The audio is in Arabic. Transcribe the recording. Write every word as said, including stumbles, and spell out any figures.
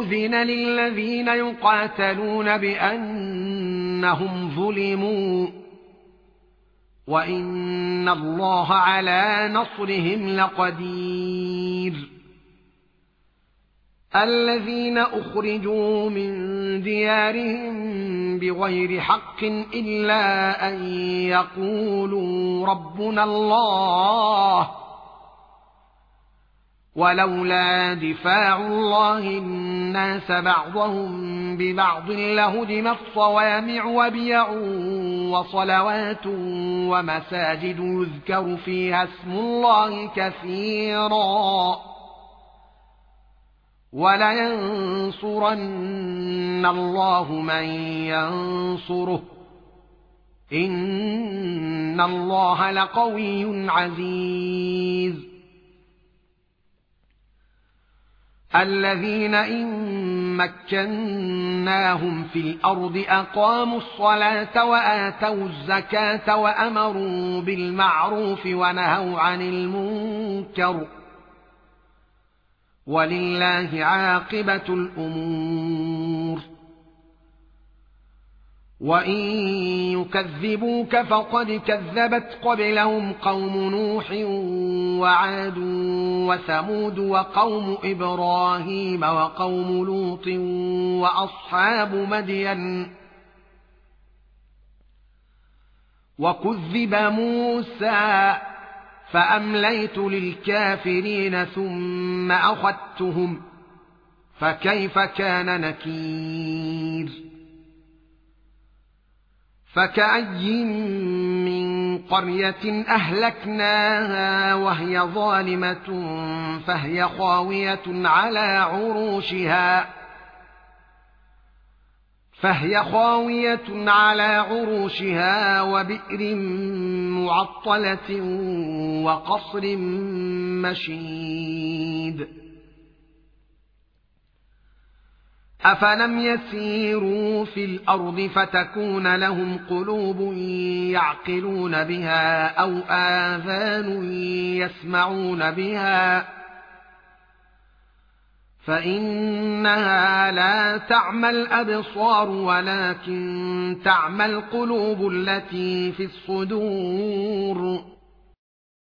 أذن للذين يقاتلون بأنهم ظلموا وإن الله على نصرهم لقدير الذين أخرجوا من ديارهم بغير حق إلا أن يقولوا ربنا الله ولولا دفاع الله الناس بعضهم ببعض لهدمت صوامع وبيع وصلوات ومساجد يذكر فيها اسم الله كثيرا ولينصرن الله من ينصره إن الله لقوي عزيز الذين إن مكناهم في الأرض أقاموا الصلاة وآتوا الزكاة وأمروا بالمعروف ونهوا عن المنكر ولله عاقبة الأمور وإن يكذبوك فقد كذبت قبلهم قوم نوح وعاد وثمود وقوم إبراهيم وقوم لوط وأصحاب مدين وكذب موسى فأمليت للكافرين ثم أخذتهم فكيف كان نكير فكأي من قرية أهلكناها وهي ظالمة فهي خاوية على عروشها فهي خاوية على عروشها وبئر معطلة وقصر مشيد أفلم يسيروا في الأرض فتكون لهم قلوب يعقلون بها أو آذان يسمعون بها فإنها لا تعمى الأبصار ولكن تعمى القلوب التي في الصدور